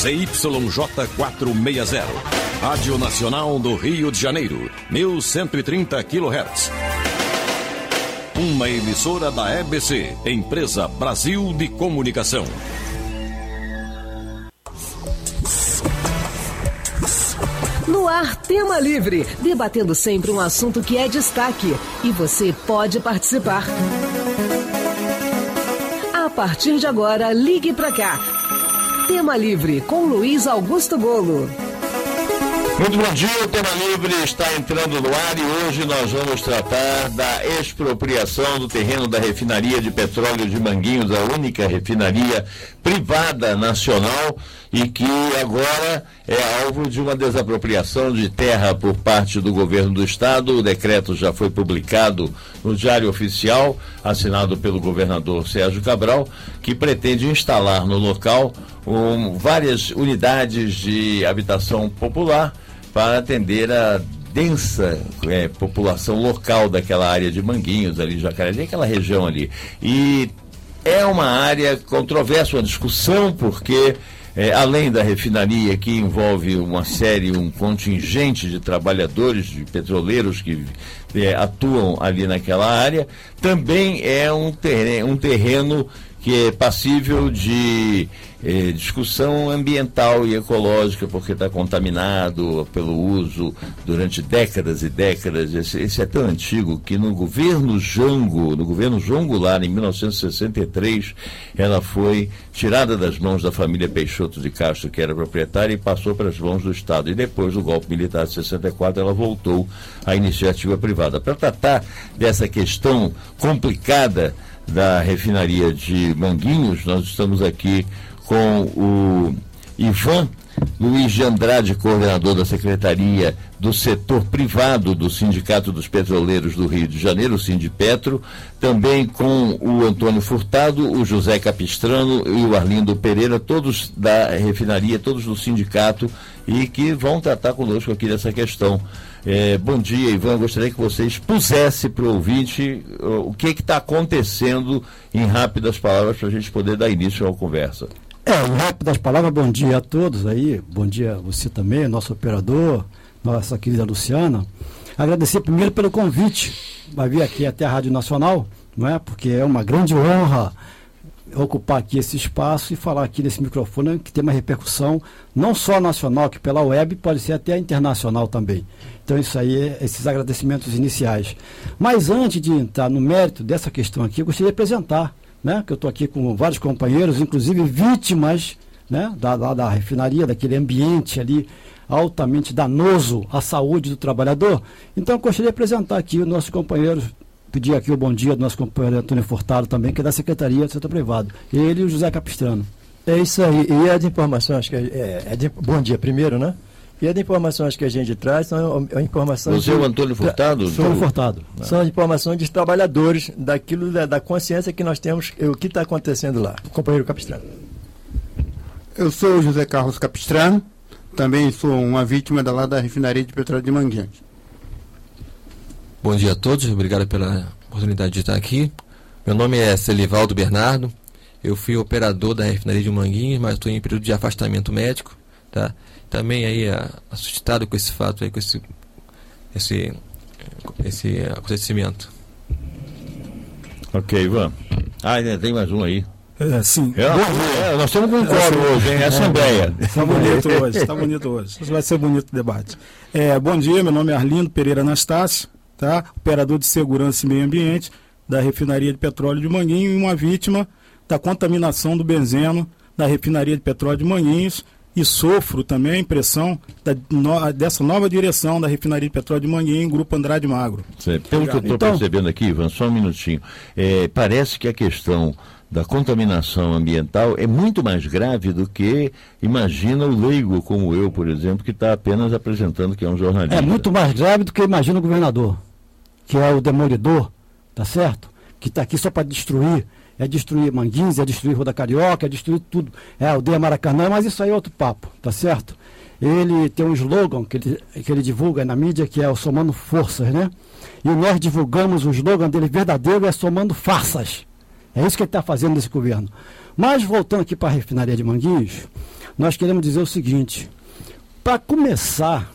ZYJ 460. Rádio Nacional do Rio de Janeiro, 1130 kHz. Uma emissora da EBC, Empresa Brasil de Comunicação. No ar, Tema Livre, debatendo sempre um assunto que é destaque. E você pode participar. A partir de agora, ligue pra cá. Tema Livre, com Luiz Augusto Bolo. Muito bom dia, o Tema Livre está entrando no ar e hoje nós vamos tratar da expropriação do terreno da refinaria de petróleo de Manguinhos, a única refinaria privada nacional e que agora é alvo de uma desapropriação de terra por parte do governo do estado. O decreto já foi publicado no Diário Oficial, assinado pelo governador Sérgio Cabral, que pretende instalar no local várias unidades de habitação popular para atender a densa população local daquela área de Manguinhos, ali, Jacareí, aquela região ali. E é uma área controversa, uma discussão, porque além da refinaria, que envolve um contingente de trabalhadores, de petroleiros que atuam ali naquela área, também é um terreno que é passível de discussão ambiental e ecológica, porque está contaminado pelo uso durante décadas e décadas. Esse é tão antigo que no governo João Goulart, em 1963, ela foi tirada das mãos da família Peixoto de Castro, que era proprietária, e passou para as mãos do Estado. E depois do golpe militar de 64, ela voltou à iniciativa privada. Para tratar dessa questão complicada da refinaria de Manguinhos, nós estamos aqui com o Ivan Luiz de Andrade, coordenador da Secretaria do Setor Privado do Sindicato dos Petroleiros do Rio de Janeiro, o Sindipetro, também com o Antônio Furtado, o José Capistrano e o Arlindo Pereira, todos da refinaria, todos do sindicato, e que vão tratar conosco aqui dessa questão. Bom dia, Ivan. Eu gostaria que você expusesse para o ouvinte o que está acontecendo em rápidas palavras para a gente poder dar início à conversa. Em rápidas palavras, bom dia a todos aí, bom dia a você também, nosso operador, nossa querida Luciana. Agradecer primeiro pelo convite, vai vir aqui até a Rádio Nacional, não é? Porque é uma grande honra ocupar aqui esse espaço e falar aqui nesse microfone que tem uma repercussão não só nacional, que pela web pode ser até internacional também. Então isso aí, esses agradecimentos iniciais. Mas antes de entrar no mérito dessa questão aqui, eu gostaria de apresentar, né, que eu estou aqui com vários companheiros, inclusive vítimas, né, da refinaria, daquele ambiente ali altamente danoso à saúde do trabalhador. Então eu gostaria de apresentar aqui os nossos companheiros, pedir aqui o bom dia do nosso companheiro Antônio Furtado também, que é da Secretaria do Setor Privado. Ele e o José Capistrano. É isso aí. E as informações que bom dia primeiro, né? E as informações que a gente traz são informações... Você é o Antônio Furtado? Antônio Furtado. São informações dos trabalhadores, daquilo da consciência que nós temos, o que está acontecendo lá. O companheiro Capistrano. Eu sou o José Carlos Capistrano, também sou uma vítima da refinaria de petróleo de Manguinhos. Bom dia a todos, obrigado pela oportunidade de estar aqui. Meu nome é Celivaldo Bernardo, eu fui operador da refinaria de Manguinhos, mas estou em período de afastamento médico, tá? Também aí assustado com esse fato aí, com esse acontecimento. Ok, Ivan. Tem mais um aí. Sim. Nós estamos com um coro hoje, hein? Assembleia. Está bonito hoje. Vai ser bonito o debate. Bom dia, meu nome é Arlindo Pereira Anastácio, tá? Operador de segurança e meio ambiente da refinaria de petróleo de Manguinhos e uma vítima da contaminação do benzeno da refinaria de petróleo de Manguinhos, e sofro também a impressão dessa nova direção da refinaria de petróleo de Manguinhos, Grupo Andrade Magro. Pelo que eu estou percebendo aqui, Ivan, só um minutinho, parece que a questão da contaminação ambiental é muito mais grave do que imagina o leigo como eu, por exemplo, que está apenas apresentando que é um jornalista. É muito mais grave do que imagina o governador, que é o demolidor, tá certo? Que está aqui só para destruir. É destruir Manguinhos, é destruir Rua da Carioca, é destruir tudo. É a aldeia Maracanã, mas isso aí é outro papo, tá certo? Ele tem um slogan que ele divulga na mídia, que é o Somando Forças, né? E nós divulgamos o slogan dele verdadeiro, é Somando Farsas. É isso que ele está fazendo nesse governo. Mas voltando aqui para a refinaria de Manguinhos, nós queremos dizer o seguinte: para começar,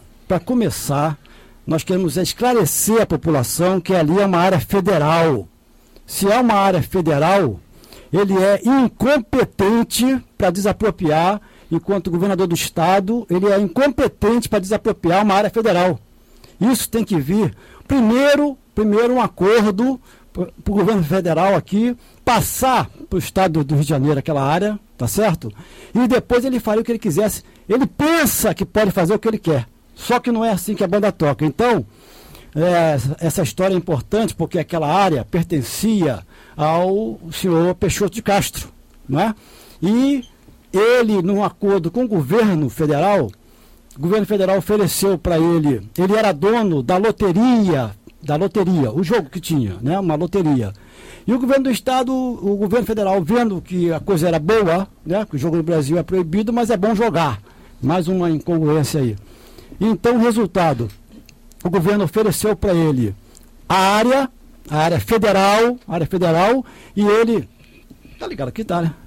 nós queremos esclarecer a população que ali é uma área federal. Se é uma área federal, ele é incompetente para desapropriar, enquanto governador do estado, ele é incompetente para desapropriar uma área federal. Isso tem que vir, primeiro um acordo para o governo federal aqui, passar para o estado do Rio de Janeiro aquela área, tá certo? E depois ele faria o que ele quisesse. Ele pensa que pode fazer o que ele quer, só que não é assim que a banda toca. Então, essa história é importante porque aquela área pertencia ao senhor Peixoto de Castro, não é? E ele, num acordo com o governo federal ofereceu para ele era dono da loteria, o jogo que tinha, né? Uma loteria. E o governo do estado, o governo federal, vendo que a coisa era boa, né? Que o jogo no Brasil é proibido, mas é bom jogar. Mais uma incongruência aí. Então, o resultado, o governo ofereceu para ele a área federal, e ele, tá ligado aqui, tá, né?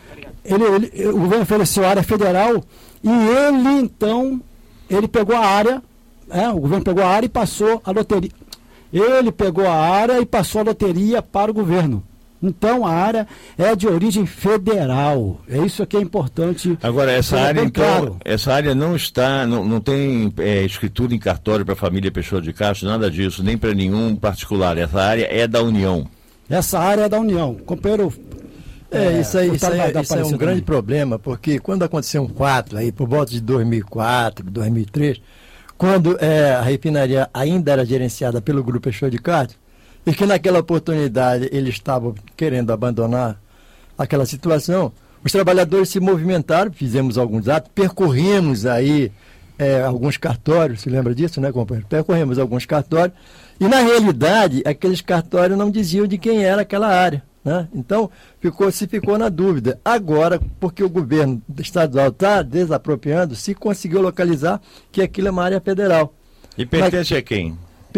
O governo ofereceu a área federal e ele pegou a área, o governo pegou a área e passou a loteria. Ele pegou a área e passou a loteria para o governo. Então a área é de origem federal. É isso que é importante. Agora, essa área, então, claro. Essa área não tem escritura em cartório para a família Peixoto de Castro, nada disso, nem para nenhum particular. Essa área é da União. Essa área é da União. Companheiro. Isso é um grande problema, porque quando aconteceu um fato aí, por volta de 2004, 2003, quando a refinaria ainda era gerenciada pelo Grupo Peixoto de Castro, e que naquela oportunidade eles estavam querendo abandonar aquela situação, os trabalhadores se movimentaram, fizemos alguns atos, percorremos aí alguns cartórios, se lembra disso, né, companheiro? Percorremos alguns cartórios, e na realidade aqueles cartórios não diziam de quem era aquela área, né? Então se ficou na dúvida. Agora, porque o governo estadual está desapropriando, se conseguiu localizar que aquilo é uma área federal. E pertence a quem?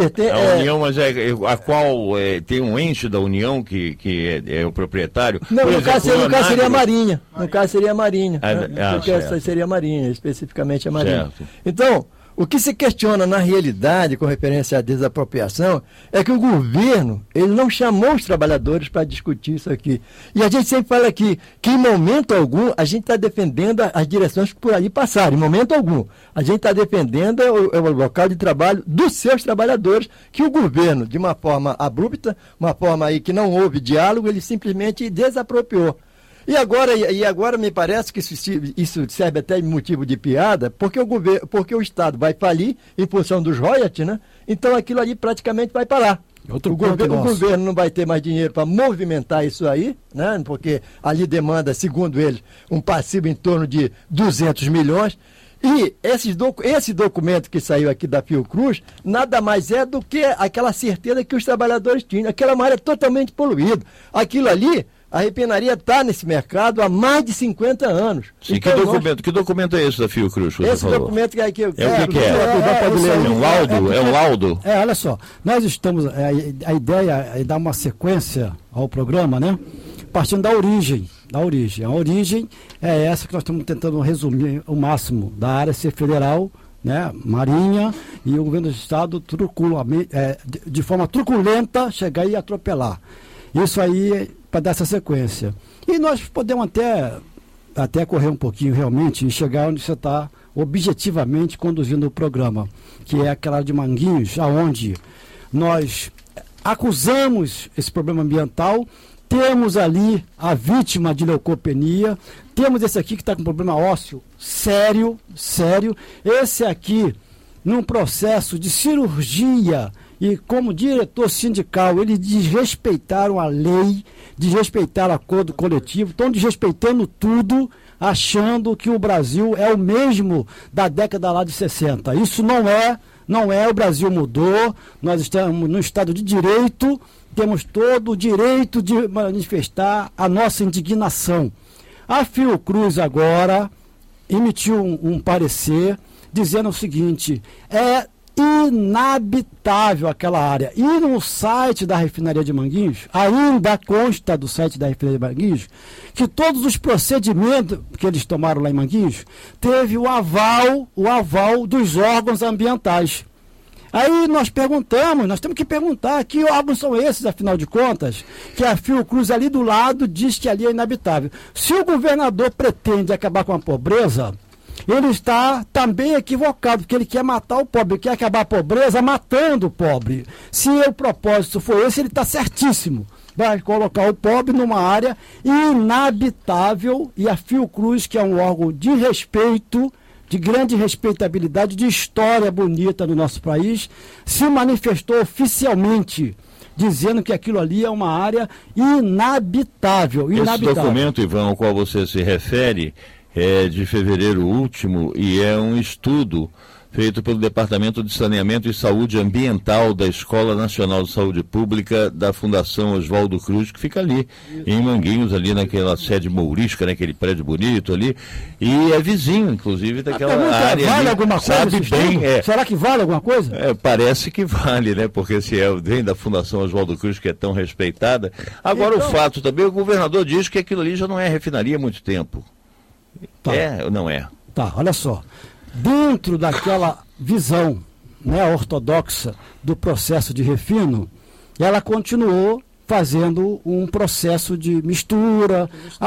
A União, mas a qual tem um ente da União que é o proprietário? Não, no caso seria a Marinha. No caso seria a Marinha. Porque essa seria a Marinha, especificamente a Marinha. Certo. Então, o que se questiona na realidade com referência à desapropriação é que o governo, ele não chamou os trabalhadores para discutir isso aqui. E a gente sempre fala aqui que em momento algum a gente está defendendo as direções que por ali passaram. Em momento algum. A gente está defendendo o local de trabalho dos seus trabalhadores, que o governo, de uma forma abrupta, uma forma aí que não houve diálogo, ele simplesmente desapropriou. E agora me parece que isso serve até de motivo de piada, porque o Estado vai falir em função dos royalties, né? Então aquilo ali praticamente vai parar. O governo não vai ter mais dinheiro para movimentar isso aí, né? Porque ali demanda, segundo eles, um passivo em torno de 200 milhões. E esse documento que saiu aqui da Fiocruz nada mais é do que aquela certeza que os trabalhadores tinham. Aquela é uma área totalmente poluída. Aquilo ali, a refinaria está nesse mercado há mais de 50 anos. Sim, então, que documento é esse da Fiocruz? Esse documento que é o que é? É um laudo? Olha só, nós estamos, a ideia é dar uma sequência ao programa, né? Partindo da origem. A origem é essa que nós estamos tentando resumir o máximo, da área ser federal, né? Marinha, e o governo do estado de forma truculenta chegar e atropelar. Isso aí para dar essa sequência. E nós podemos até correr um pouquinho realmente e chegar onde você está objetivamente conduzindo o programa, que é aquela área de Manguinhos, aonde nós acusamos esse problema ambiental. Temos ali a vítima de leucopenia, temos esse aqui que está com problema ósseo sério, esse aqui num processo de cirurgia, e como diretor sindical, eles desrespeitaram a lei, desrespeitaram o acordo coletivo, estão desrespeitando tudo, achando que o Brasil é o mesmo da década lá de 60. Isso não é, o Brasil mudou, nós estamos no Estado de Direito, temos todo o direito de manifestar a nossa indignação. A Fiocruz agora emitiu um parecer dizendo o seguinte: é inabitável aquela área. E no site da refinaria de Manguinhos, ainda consta do site da refinaria de Manguinhos, que todos os procedimentos que eles tomaram lá em Manguinhos, teve o aval dos órgãos ambientais. Aí nós temos que perguntar, que órgãos são esses, afinal de contas, que a Fiocruz ali do lado diz que ali é inabitável. Se o governador pretende acabar com a pobreza, ele está também equivocado, porque ele quer matar o pobre, ele quer acabar a pobreza matando o pobre. Se o propósito for esse, ele está certíssimo. Vai colocar o pobre numa área inabitável, e a Fiocruz, que é um órgão de respeito, de grande respeitabilidade, de história bonita no nosso país, se manifestou oficialmente, dizendo que aquilo ali é uma área inabitável. Esse documento, Ivan, ao qual você se refere, é de fevereiro último e é um estudo feito pelo Departamento de Saneamento e Saúde Ambiental da Escola Nacional de Saúde Pública da Fundação Oswaldo Cruz, que fica ali, em Manguinhos, ali naquela sede mourisca, naquele prédio bonito ali, e é vizinho, inclusive, daquela área. Vale ali, alguma coisa? Sabe bem, Será que vale alguma coisa? Parece que vale, né? Porque se vem da Fundação Oswaldo Cruz, que é tão respeitada. Agora, então, o fato também, o governador diz que aquilo ali já não é refinaria há muito tempo. Tá. É ou não é? Tá, olha só. Dentro daquela visão, né, ortodoxa do processo de refino, ela continuou fazendo um processo de mistura,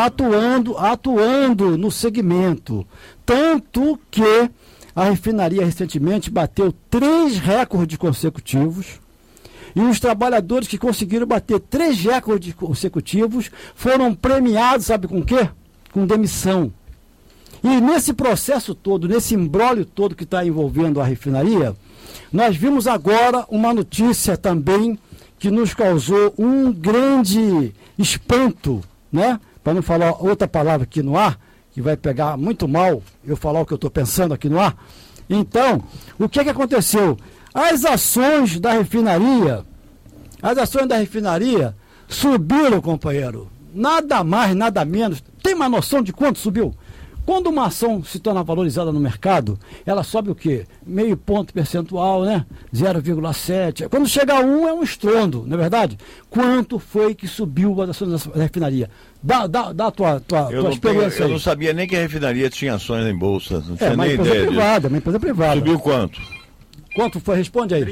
atuando no segmento. Tanto que a refinaria recentemente bateu 3 recordes consecutivos, e os trabalhadores que conseguiram bater 3 recordes consecutivos foram premiados, sabe com o quê? Com demissão. E nesse processo todo, nesse imbróglio todo que está envolvendo a refinaria, nós vimos agora uma notícia também que nos causou um grande espanto, né? Para não falar outra palavra aqui no ar, que vai pegar muito mal eu falar o que eu estou pensando aqui no ar. Então, o que aconteceu? As ações da refinaria subiram, companheiro. Nada mais, nada menos. Tem uma noção de quanto subiu? Quando uma ação se torna valorizada no mercado, ela sobe o quê? Meio ponto percentual, né? 0,7. Quando chega a 1 é um estrondo, não é verdade? Quanto foi que subiu as ações da refinaria? Dá a tua experiência. Eu não sabia nem que a refinaria tinha ações em bolsa. Não tinha nem ideia. Uma empresa privada. Subiu quanto? Quanto foi? Responde aí.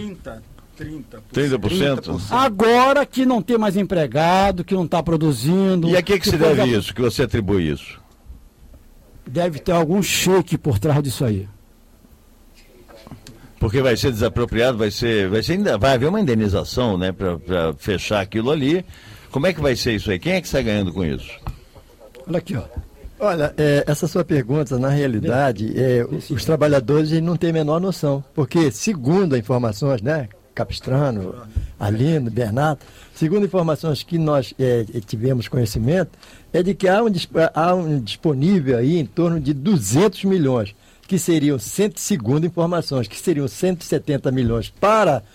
30%? Agora que não tem mais empregado, que não está produzindo. E a que se deve isso, que você atribui isso? Deve ter algum cheque por trás disso aí. Porque vai ser desapropriado, vai haver uma indenização, né, para fechar aquilo ali. Como é que vai ser isso aí? Quem é que está ganhando com isso? Olha aqui, ó. Olha, essa sua pergunta, na realidade, os trabalhadores não têm a menor noção, porque segundo as informações, né, Capistrano, Arlindo, Bernardo, segundo informações que nós tivemos conhecimento, é de que há um disponível aí em torno de 200 milhões, que seriam, segundo informações, que seriam 170 milhões para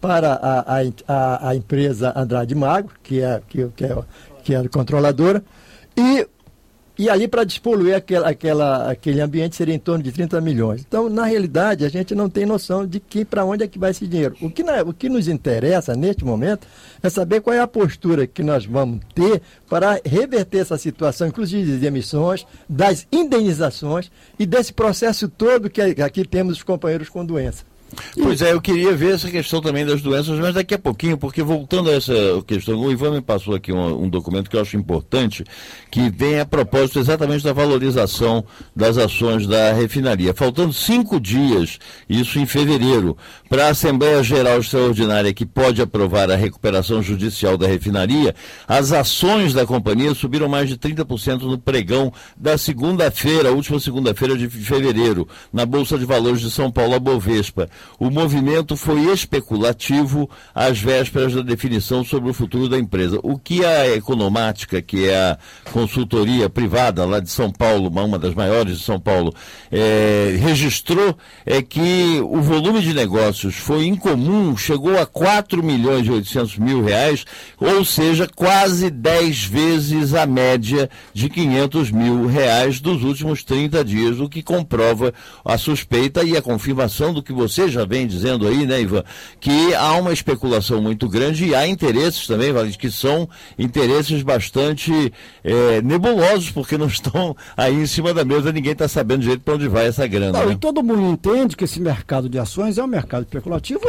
a empresa Andrade Magro, que é a controladora, e ali para despoluir aquele ambiente seria em torno de 30 milhões. Então, na realidade, a gente não tem noção de para onde é que vai esse dinheiro. O que nos interessa neste momento é saber qual é a postura que nós vamos ter para reverter essa situação, inclusive das emissões, das indenizações e desse processo todo que aqui temos os companheiros com doença. Pois é, eu queria ver essa questão também das doenças, mas daqui a pouquinho, porque voltando a essa questão, o Ivan me passou aqui um documento que eu acho importante, que vem a propósito exatamente da valorização das ações da refinaria. Faltando 5 dias, isso em fevereiro, para a Assembleia Geral Extraordinária, que pode aprovar a recuperação judicial da refinaria, as ações da companhia subiram mais de 30% no pregão da segunda-feira, a última segunda-feira de fevereiro, na Bolsa de Valores de São Paulo, a Bovespa. O movimento foi especulativo às vésperas da definição sobre o futuro da empresa. O que a Economática, que é a consultoria privada lá de São Paulo, uma das maiores de São Paulo, registrou é que o volume de negócios foi incomum, chegou a 4.800.000 reais, ou seja, quase 10 vezes a média de 500 mil reais dos últimos 30 dias, o que comprova a suspeita e a confirmação do que você você já vem dizendo aí, né, Ivan, que há uma especulação muito grande e há interesses também, Valente, que são interesses bastante nebulosos, porque não estão aí em cima da mesa, ninguém está sabendo direito para onde vai essa grana. Não, né? E todo mundo entende que esse mercado de ações é um mercado especulativo,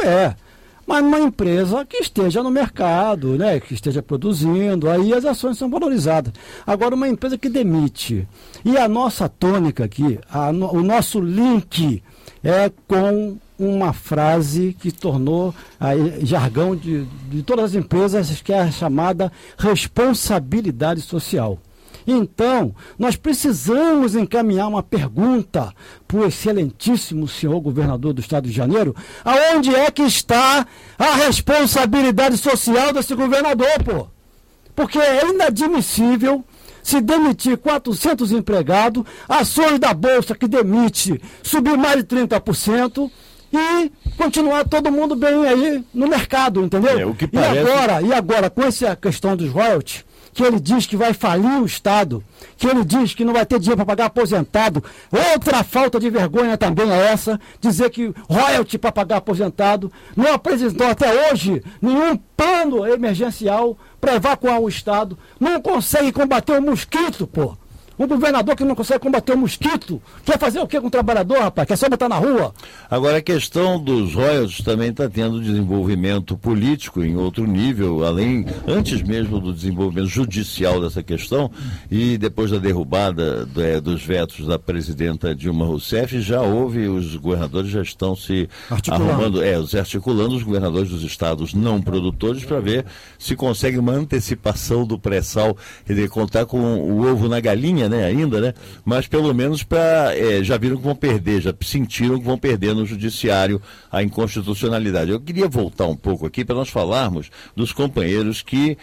mas uma empresa que esteja no mercado, né, que esteja produzindo, aí as ações são valorizadas. Agora, uma empresa que demite, e a nossa tônica aqui, o nosso link é com uma frase que tornou jargão de todas as empresas, que é a chamada responsabilidade social. Então, nós precisamos encaminhar uma pergunta para o excelentíssimo senhor governador do Estado de Janeiro, aonde é que está a responsabilidade social desse governador, pô? Porque é inadmissível se demitir 400 empregados, ações da Bolsa que demite subir mais de 30% e continuar todo mundo bem aí no mercado, entendeu? O que parece... E agora, com essa questão dos royalties, que ele diz que vai falir o Estado, que ele diz que não vai ter dinheiro para pagar aposentado. Outra falta de vergonha também é essa, dizer que royalty para pagar aposentado. Não apresentou até hoje nenhum plano emergencial para evacuar o Estado. Não consegue combater o mosquito, pô. Um governador que não consegue combater o mosquito, quer fazer o quê com o trabalhador, rapaz? Quer só botar na rua? Agora, a questão dos royalties também está tendo desenvolvimento político em outro nível, antes mesmo do desenvolvimento judicial dessa questão, e depois da derrubada dos vetos da presidenta Dilma Rousseff, já houve, os governadores já estão se arrumando, articulando os governadores dos estados não produtores para ver se consegue uma antecipação do pré-sal, quer dizer, contar com o ovo na galinha, ainda, né? Mas pelo menos já viram que vão perder, já sentiram que vão perder no judiciário a inconstitucionalidade. Eu queria voltar um pouco aqui para nós falarmos dos companheiros que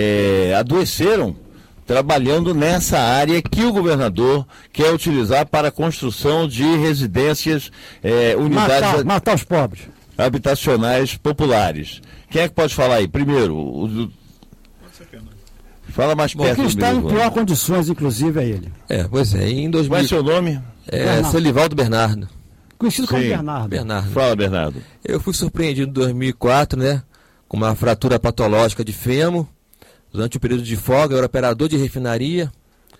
adoeceram trabalhando nessa área que o governador quer utilizar para a construção de residências, unidades... Matar os pobres. Habitacionais populares. Quem é que pode falar aí? Primeiro, fala mais perto. Quem está em pior condições, inclusive, é ele. Pois é. Em 2000... Qual é seu nome? Celivaldo Bernardo. Conhecido como Bernardo. Fala, Bernardo. Eu fui surpreendido em 2004, né? Com uma fratura patológica de fêmur. Durante o período de folga, eu era operador de refinaria.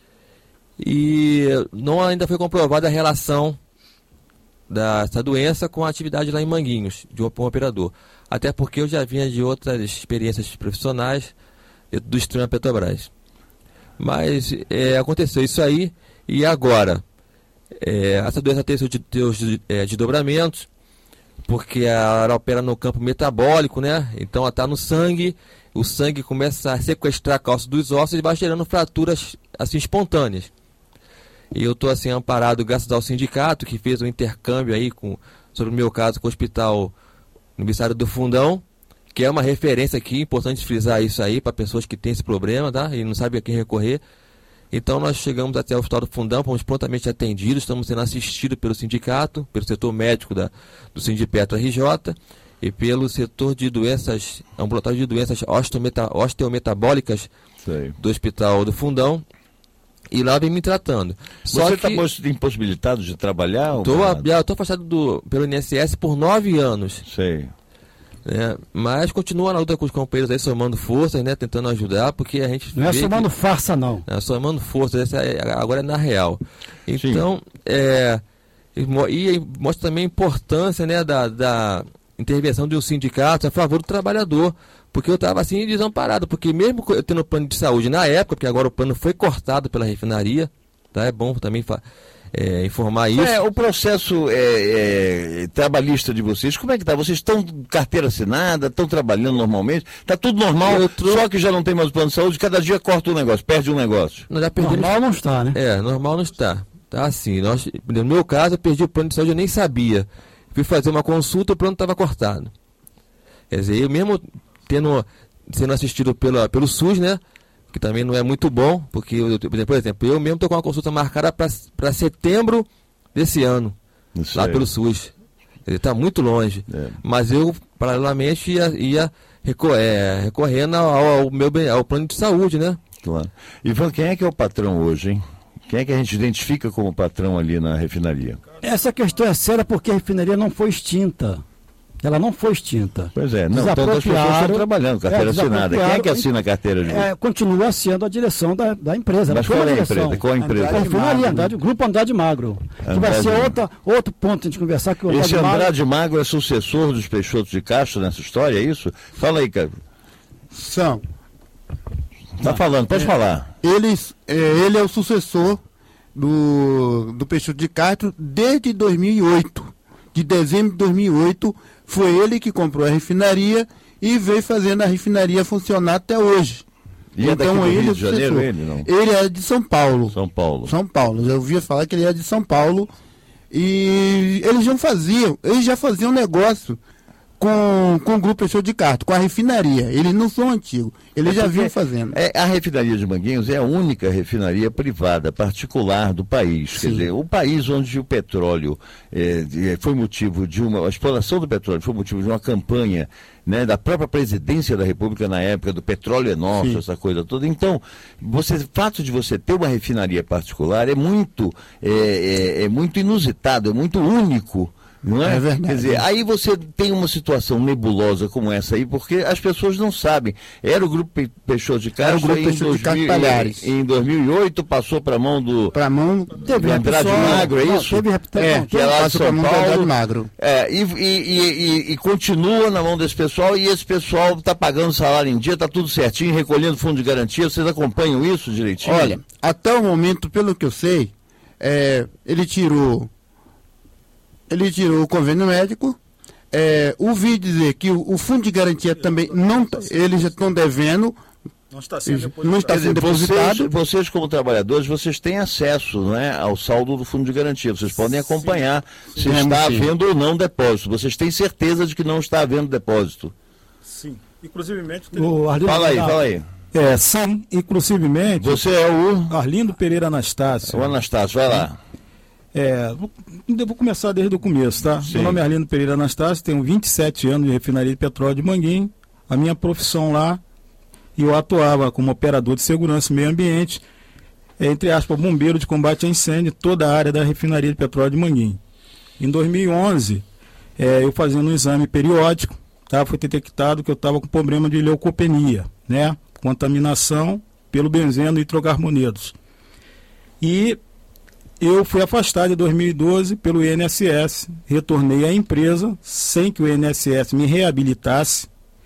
E não ainda foi comprovada a relação dessa doença com a atividade lá em Manguinhos, de um operador. Até porque eu já vinha de outras experiências profissionais do Extrema Petrobras. Mas aconteceu isso aí, e agora essa doença tem seus desdobramentos, porque ela opera no campo metabólico, né? Então ela está no sangue, o sangue começa a sequestrar a calça dos ossos e vai gerando fraturas assim espontâneas. E eu estou assim amparado graças ao sindicato, que fez um intercâmbio aí sobre o meu caso com o Hospital Universitário do Fundão, que é uma referência aqui, importante frisar isso aí para pessoas que têm esse problema, tá? E não sabem a quem recorrer. Então nós chegamos até o Hospital do Fundão, fomos prontamente atendidos, estamos sendo assistidos pelo sindicato, pelo setor médico do Sindipetra RJ e pelo setor de doenças, ambulatório de doenças osteometabólicas do Hospital do Fundão. E lá vem me tratando. Você está impossibilitado de trabalhar? Estou afastado pelo INSS por 9 anos. Sei. Mas continua na luta com os companheiros aí, somando forças, né, tentando ajudar, porque a gente... Não é somando farsa, não. Somando forças, agora é na real. Então, e mostra também a importância, né, da intervenção de um sindicato a favor do trabalhador, porque eu estava assim desamparado, porque mesmo eu tendo plano de saúde na época, porque agora o plano foi cortado pela refinaria, tá? É bom também informar isso. O processo trabalhista de vocês, como é que está? Vocês estão carteira assinada, estão trabalhando normalmente? Está tudo normal, só que já não tem mais plano de saúde, cada dia corta um negócio, perde um negócio. Normal não está, né? Normal não está. Tá assim, no meu caso, eu perdi o plano de saúde, eu nem sabia. Fui fazer uma consulta, o plano estava cortado. Quer dizer, eu mesmo sendo assistido pelo SUS, né? Que também não é muito bom, porque, por exemplo, eu mesmo estou com uma consulta marcada para setembro desse ano, lá pelo SUS. Ele está muito longe. Mas eu, paralelamente, ia recorrendo ao plano de saúde, né? Claro. Ivan, quem é que é o patrão hoje, hein? Quem é que a gente identifica como patrão ali na refinaria? Essa questão é séria porque a refinaria não foi extinta. Ela não foi extinta. Pois é, não, tantas pessoas estão trabalhando, carteira assinada. Quem é que assina a carteira de continua sendo a direção da empresa. Mas qual é a empresa? Qual a empresa? A refinaria, Grupo Andrade Magro. Que vai ser outro ponto a gente conversar. Que esse Andrade Magro é sucessor dos Peixoto de Castro nessa história, é isso? Fala aí, cara. São. Tá falando, pode falar. Ele é o sucessor do Peixoto de Castro desde 2008. De dezembro de 2008, foi ele que comprou a refinaria e veio fazendo a refinaria funcionar até hoje. E então é Rio de Janeiro, ele é de São Paulo. São Paulo. Eu ouvia falar que ele é de São Paulo e eles já faziam negócio com o Grupo Peixoto de Castro, com a refinaria. Eles não são antigos, eles já vinham fazendo. A refinaria de Manguinhos é a única refinaria privada, particular do país. Sim. Quer dizer, o país onde o petróleo foi motivo de a exploração do petróleo foi motivo de uma campanha, né, da própria presidência da República na época, do petróleo é nosso, sim, essa coisa toda. Então, o fato de você ter uma refinaria particular é muito inusitado, é muito único. Não é? É verdade. Quer dizer, aí você tem uma situação nebulosa como essa aí, porque as pessoas não sabem. Era o Grupo Peixoto de Castro, em 2008 passou para a mão do Andrade Magro, é isso? Que é lá de São Paulo. E continua na mão desse pessoal, e esse pessoal está pagando salário em dia, está tudo certinho, recolhendo fundo de garantia. Vocês acompanham isso direitinho? Olha, até o momento, pelo que eu sei, ele tirou o convênio médico, ouvi dizer que o fundo de garantia também eles já estão devendo, não está sendo depositado. Vocês como trabalhadores, vocês têm acesso, né, ao saldo do fundo de garantia, vocês podem acompanhar se está havendo ou não depósito. Vocês têm certeza de que não está havendo depósito? Sim, inclusivemente... Fala aí. Sim, inclusivemente... Você é o... Arlindo Pereira Anastácio. O Anastácio, vai lá. Vou começar desde o começo, tá? Sim. Meu nome é Arlindo Pereira Anastácio, tenho 27 anos de refinaria de petróleo de Manguinhos. A minha profissão lá, eu atuava como operador de segurança e meio ambiente, entre aspas, bombeiro de combate a incêndio, toda a área da refinaria de petróleo de Manguinhos. Em 2011, eu fazendo um exame periódico, tá? Foi detectado que eu estava com problema de leucopenia, né? Contaminação pelo benzeno e nitrocarbonetos. E eu fui afastado em 2012 pelo INSS, retornei à empresa sem que o INSS me reabilitasse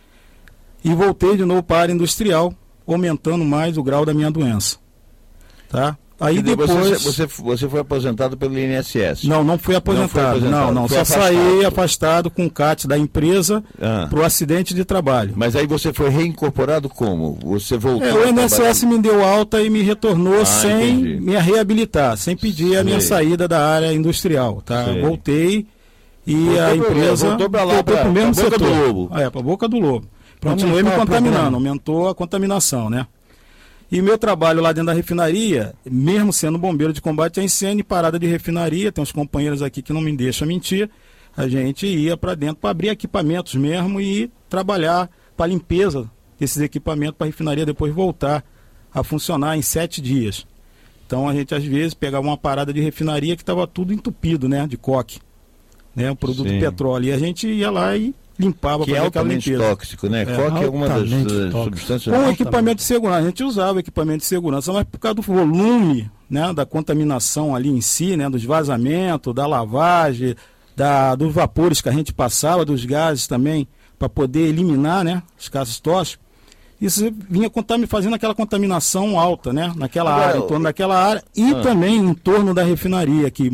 e voltei de novo para a área industrial, aumentando mais o grau da minha doença. Tá? Aí depois... Você foi aposentado pelo INSS? Não fui aposentado. Não. Só saí afastado com o CAT da empresa para o acidente de trabalho. Mas aí você foi reincorporado como? Você voltou? O INSS me deu alta e me retornou sem me reabilitar, sem pedir a minha saída da área industrial. Tá? Voltei e a empresa voltou para o mesmo setor. Boca do Lobo. Para a Boca do Lobo. Continuei me contaminando, aumentou a contaminação, né? E meu trabalho lá dentro da refinaria, mesmo sendo bombeiro de combate a incêndio, parada de refinaria, tem uns companheiros aqui que não me deixam mentir, a gente ia para dentro para abrir equipamentos mesmo e trabalhar para a limpeza desses equipamentos para a refinaria depois voltar a funcionar em 7 dias. Então a gente às vezes pegava uma parada de refinaria que estava tudo entupido, né, de coque, né, um produto de petróleo, e a gente ia lá e limpava para aquela limpeza. Tóxico, né? Coque é uma das substâncias. Com equipamento de segurança, a gente usava equipamento de segurança, mas por causa do volume, né, da contaminação ali em si, né, dos vazamentos, da lavagem, dos vapores que a gente passava, dos gases também, para poder eliminar, né, os gases tóxicos, isso vinha fazendo aquela contaminação alta, né, naquela área, em torno daquela área, e também em torno da refinaria, que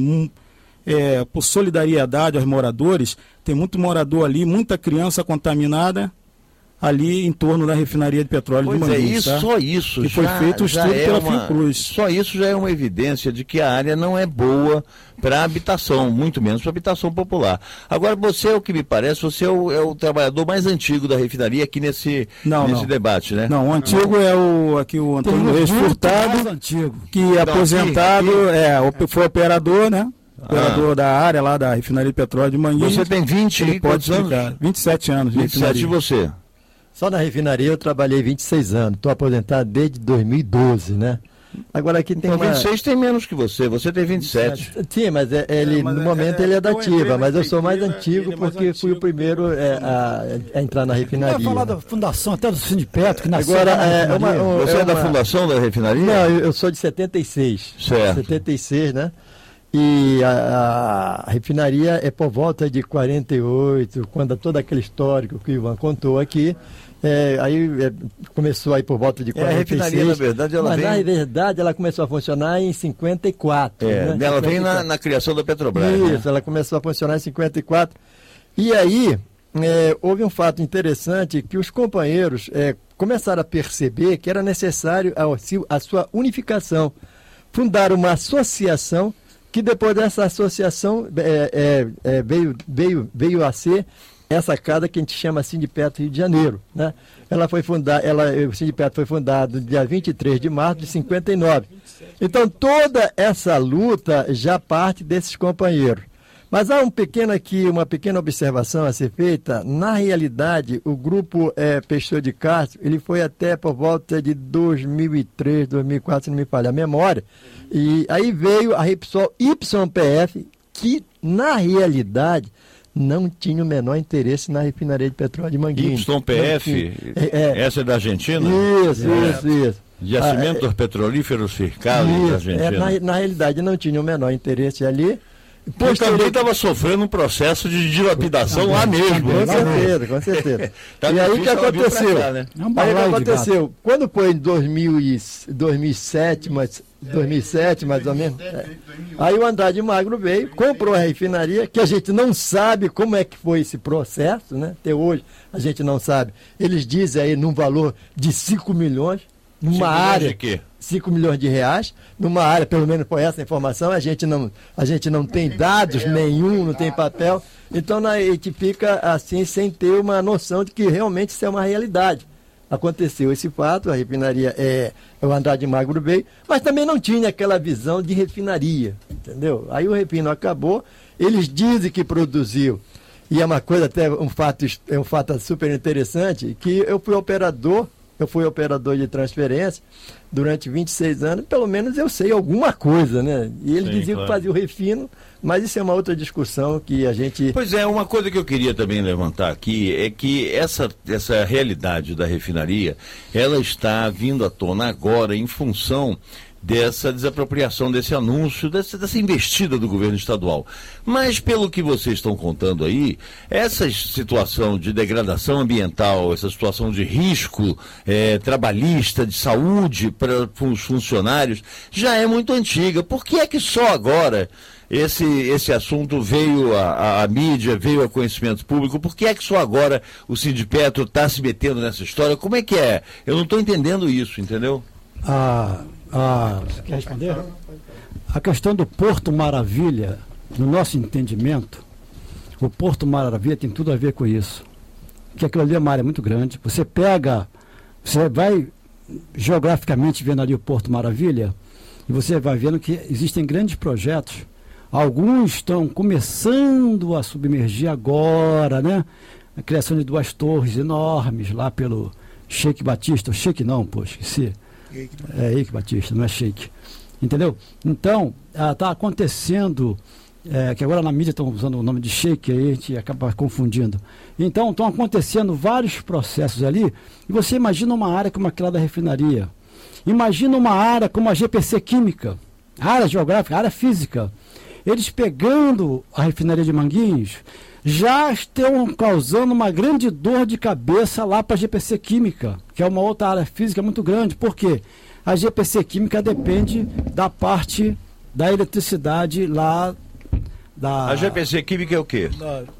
por solidariedade aos moradores, tem muito morador ali, muita criança contaminada ali em torno da refinaria de petróleo de Manguinhos. Só isso que foi feito o estudo pela Fiocruz. Só isso já é uma evidência de que a área não é boa para habitação, muito menos para habitação popular. Agora, você, o que me parece, você é o trabalhador mais antigo da refinaria aqui nesse debate, né? Não, o antigo é o Antônio Reis Furtado, que é aposentado, foi operador, né? Operador da área lá da refinaria de petróleo de Manguinhos. Você tem 20 quantos anos? 27 anos de 27 e você? Só na refinaria eu trabalhei 26 anos. Estou aposentado desde 2012, né? Agora aqui tem 26 tem menos que você tem 27. Sim, mas no momento ele é da ativa, mas eu sou mais antigo porque fui o primeiro a entrar na refinaria. Eu ia falar da fundação, até do Sindipetro, que nasceu. Agora, você é da fundação da refinaria? Não, eu sou de 76. Certo. 76, né? E a refinaria é por volta de 48, quando todo aquele histórico que o Ivan contou aqui, começou aí por volta de 46. A refinaria, na verdade, na verdade, ela começou a funcionar em 54. Né? Ela vem na criação da Petrobras. Isso, né? Ela começou a funcionar em 54. E aí, houve um fato interessante que os companheiros começaram a perceber que era necessário a sua unificação. Fundaram uma associação que depois dessa associação veio a ser essa casa que a gente chama Sindipetro Rio de Janeiro, né? O Sindipetro foi fundado dia 23 de março de 59. Então toda essa luta já parte desses companheiros. Mas há uma pequena observação a ser feita. Na realidade, o grupo Peixoto de Castro, ele foi até por volta de 2003, 2004, se não me falha a memória. E aí veio a Repsol YPF, que na realidade não tinha o menor interesse na refinaria de petróleo de Manguinhos. YPF? Essa é da Argentina? Isso. Yacimentos petrolíferos fiscais da Argentina. Na realidade não tinha o menor interesse ali. Pois também estava sofrendo um processo de dilapidação lá mesmo. Com certeza. E aí o que aconteceu? Quando foi em 2007, mais ou menos, aí o Andrade Magro veio, comprou a refinaria, que a gente não sabe como é que foi esse processo, né? Até hoje a gente não sabe. Eles dizem aí num valor de 5 milhões, numa área... De quê? 5 milhões de reais, numa área, pelo menos por essa informação, a gente não tem dados nenhum, não tem papel, então a gente fica assim sem ter uma noção de que realmente isso é uma realidade. Aconteceu esse fato, a refinaria o Andrade Magro veio, mas também não tinha aquela visão de refinaria, entendeu? Aí o refino acabou, eles dizem que produziu, e é uma coisa até um fato super interessante, que eu fui operador de transferência durante 26 anos, pelo menos eu sei alguma coisa, né? E eles diziam que fazia o refino, mas isso é uma outra discussão que a gente... Pois é, uma coisa que eu queria também levantar aqui é que essa realidade da refinaria, ela está vindo à tona agora em função dessa desapropriação, desse anúncio, dessa investida do governo estadual. Mas, pelo que vocês estão contando aí, essa situação de degradação ambiental, essa situação de risco trabalhista, de saúde para os funcionários, já é muito antiga. Por que é que só agora esse assunto veio à mídia, veio ao conhecimento público? Por que é que só agora o Sindipetro está se metendo nessa história? Como é que é? Eu não estou entendendo isso, entendeu? Quer responder? A questão do Porto Maravilha, no nosso entendimento, o Porto Maravilha tem tudo a ver com isso. Porque aquilo ali é uma área muito grande. Você vai geograficamente vendo ali o Porto Maravilha, e você vai vendo que existem grandes projetos. Alguns estão começando a submergir agora, né? A criação de 2 torres enormes lá pelo Sheik Batista. Sheik não, esqueci. Eike Batista, não é Sheik. Entendeu? Então, está acontecendo, que agora na mídia estão usando o nome de Sheik, aí a gente acaba confundindo. Então, estão acontecendo vários processos ali, e você imagina uma área como aquela da refinaria. Imagina uma área como a GPC Química, área geográfica, área física. Eles pegando a refinaria de Manguinhos, já estão causando uma grande dor de cabeça lá para a GPC Química, que é uma outra área física muito grande. Por quê? A GPC Química depende da parte da eletricidade lá da... A GPC Química é o quê?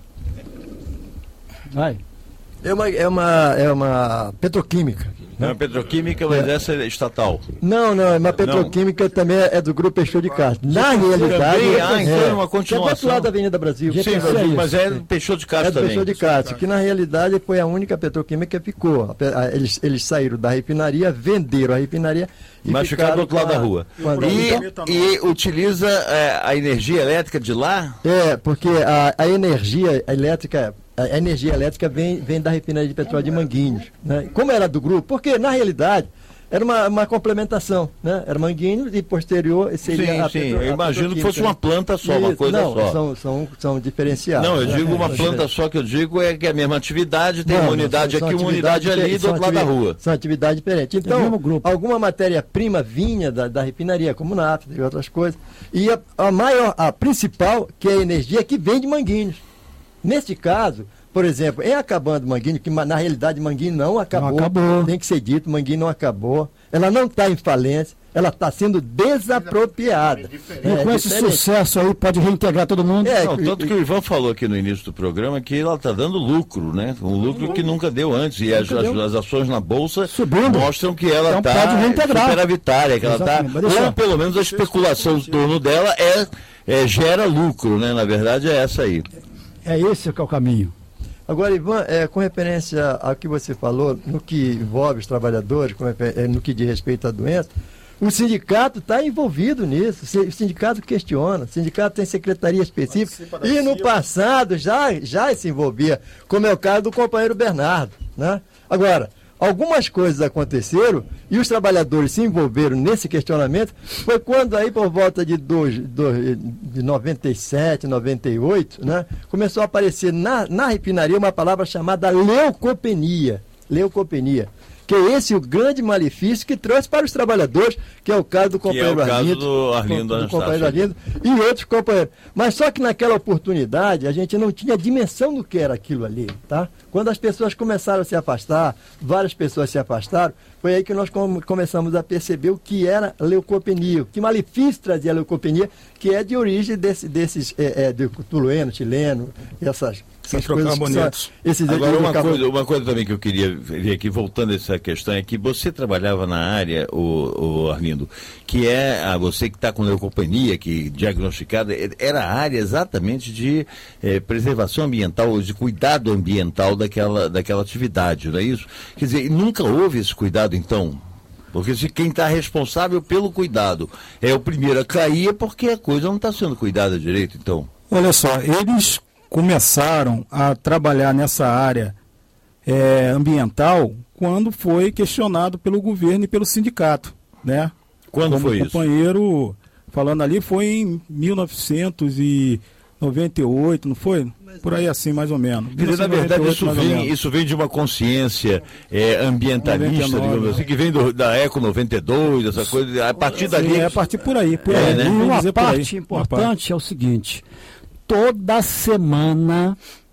É uma petroquímica. É uma petroquímica, mas essa é estatal. Não, é uma petroquímica também é do grupo Peixoto de Castro. Na realidade, então é uma continuação. É do outro lado da Avenida Brasil. Sim, mas é do Peixoto de Castro também. É do Peixoto de Castro, que na realidade foi a única petroquímica que ficou. Eles saíram da refinaria, venderam a refinaria e mas ficaram do outro lado da rua. E utiliza a energia elétrica de lá? Porque a energia elétrica... A energia elétrica vem da refinaria de petróleo de Manguinhos, né? Como era do grupo? Porque, na realidade, era uma complementação, né? Era Manguinhos e posterior seria sim, eu imagino que fosse uma planta só, uma coisa só. São diferenciados. Não, eu digo uma planta só, que eu digo é que é a mesma atividade, tem uma unidade aqui, uma unidade ali do outro lado da rua. São atividades diferentes. Então, alguma matéria-prima vinha da refinaria, como nafta e outras coisas. E a principal, que é a energia, que vem de Manguinhos. Neste caso, por exemplo, em acabando Manguinhos, que na realidade Manguinhos não acabou, tem que ser dito, Manguinhos não acabou, ela não está em falência, ela está sendo desapropriada. E com esse sucesso aí pode reintegrar todo mundo. Tanto que o Ivan falou aqui no início do programa que ela está dando lucro, né? Um lucro que nunca deu antes. E as ações na Bolsa mostram que ela está superavitária, que ela está. Ou pelo menos a especulação em torno dela gera lucro, né? Na verdade é essa aí. É esse que é o caminho. Agora, Ivan, com referência ao que você falou, no que envolve os trabalhadores, no que diz respeito à doença, o sindicato está envolvido nisso, o sindicato questiona, o sindicato tem secretaria específica, e no passado já se envolvia, como é o caso do companheiro Bernardo, né? Agora, algumas coisas aconteceram e os trabalhadores se envolveram nesse questionamento, foi quando aí por volta de 97, 98, né, começou a aparecer na refinaria uma palavra chamada leucopenia, que é esse o grande malefício que trouxe para os trabalhadores, que é o caso do companheiro Arlindo e outros companheiros. Mas só que naquela oportunidade a gente não tinha dimensão do que era aquilo ali, tá? Quando as pessoas começaram a se afastar, várias pessoas se afastaram, foi aí que nós começamos a perceber o que era leucopenia, que malefício trazia a leucopenia, que é de origem desses de tulueno, chileno, essas carbonetos. Agora, uma coisa também que eu queria ver aqui, voltando a essa questão, é que você trabalhava na área, o Arlindo, que você que está com leucopenia, que diagnosticada, era a área exatamente de preservação ambiental, de cuidado ambiental daquela atividade, não é isso? Quer dizer, nunca houve esse cuidado, então? Porque se quem está responsável pelo cuidado é o primeiro a cair, é porque a coisa não está sendo cuidada direito, então? Olha só, eles começaram a trabalhar nessa área ambiental quando foi questionado pelo governo e pelo sindicato, né? Quando foi isso? O companheiro falando ali foi em 1998, não foi? Por aí assim, mais ou menos. Quer dizer, na verdade, isso vem de uma consciência ambientalista, 99, digamos assim, que vem da Eco 92, essa coisa, a partir dali... É a partir por aí. Né? E uma parte importante é o seguinte: toda semana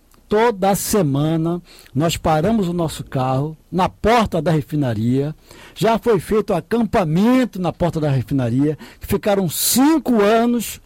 nós paramos o nosso carro na porta da refinaria, já foi feito acampamento na porta da refinaria, que ficaram 5 anos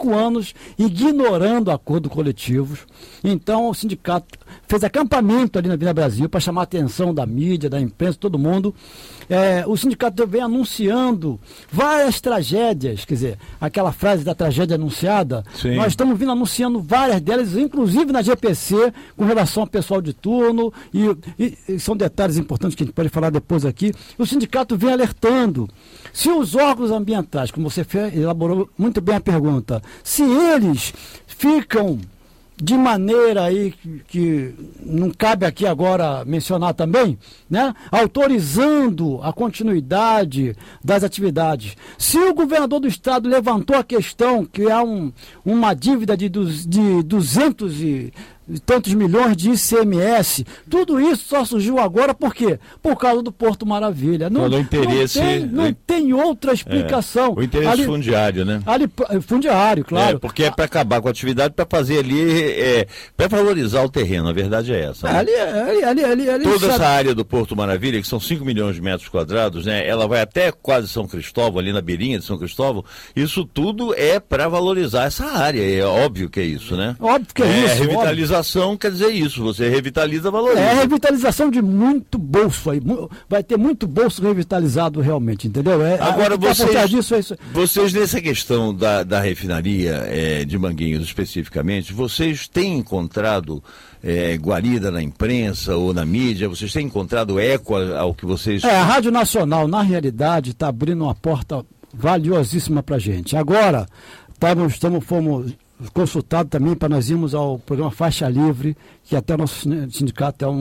ignorando acordos coletivos. Então o sindicato fez acampamento ali na Avenida Brasil para chamar a atenção da mídia, da imprensa, todo mundo. O sindicato vem anunciando várias tragédias, quer dizer, aquela frase da tragédia anunciada. Sim. Nós estamos vindo anunciando várias delas, inclusive na GPC, com relação ao pessoal de turno, e são detalhes importantes que a gente pode falar depois aqui. O sindicato vem alertando. Se os órgãos ambientais, como você elaborou muito bem a pergunta, se eles ficam de maneira aí que não cabe aqui agora mencionar também, né? Autorizando a continuidade das atividades. Se o governador do estado levantou a questão que há uma dívida de 200 e tantos milhões de ICMS, tudo isso só surgiu agora por quê? Por causa do Porto Maravilha. Não tem outra explicação. O interesse fundiário, né? Fundiário, claro. Porque é para acabar com a atividade, para fazer ali, para valorizar o terreno, a verdade é essa. Né? Toda essa área do Porto Maravilha, que são 5 milhões de metros quadrados, né? Ela vai até quase São Cristóvão, ali na beirinha de São Cristóvão, isso tudo é para valorizar essa área, é óbvio que é isso, né? Óbvio que é isso. Revitalização quer dizer isso, você revitaliza, valoriza. É revitalização de muito bolso aí, vai ter muito bolso revitalizado realmente, entendeu? Agora vocês nessa questão da refinaria de Manguinhos especificamente, vocês têm encontrado guarida na imprensa ou na mídia, vocês têm encontrado eco ao que vocês... A Rádio Nacional, na realidade, está abrindo uma porta valiosíssima para a gente. Agora, fomos consultados também para nós irmos ao programa Faixa Livre, que até o nosso sindicato é um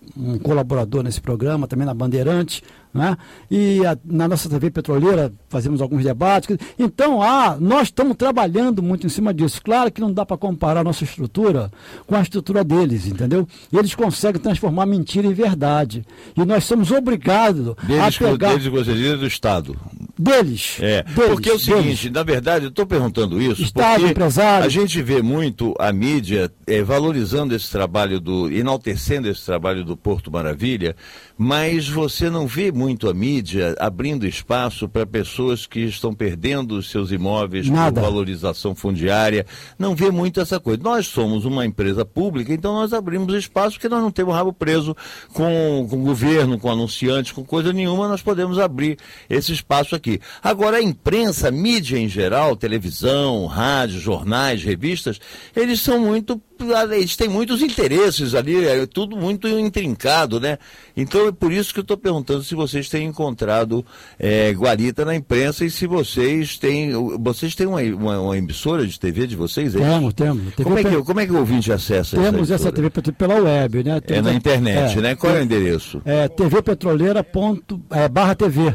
um colaborador nesse programa, também na Bandeirante, né? E na nossa TV Petroleira fazemos alguns debates. Então, nós estamos trabalhando muito em cima disso. Claro que não dá para comparar a nossa estrutura com a estrutura deles, entendeu? E eles conseguem transformar mentira em verdade. E nós somos obrigados a pegar... Deles, você diz, do Estado. Deles. Porque é o seguinte, na verdade, eu estou perguntando isso Estado, porque empresário. A gente vê muito a mídia valorizando esse trabalho, enaltecendo esse trabalho do Porto Maravilha, mas você não vê muito a mídia abrindo espaço para pessoas que estão perdendo os seus imóveis por valorização fundiária. Não vê muito essa coisa. Nós somos uma empresa pública, então nós abrimos espaço porque nós não temos rabo preso com o governo, com anunciantes, com coisa nenhuma, nós podemos abrir esse espaço aqui. Agora, a imprensa, a mídia em geral, televisão, rádio, jornais, revistas, eles têm muitos interesses ali, é tudo muito intrincado, né? Então é por isso que eu estou perguntando se vocês têm encontrado guarita na imprensa e se vocês têm uma emissora de TV de vocês? Temos. Como é que o ouvinte acessa essa Temos essa TV pela web, né? Na internet, né? Qual é o endereço? tvpetroleira.tv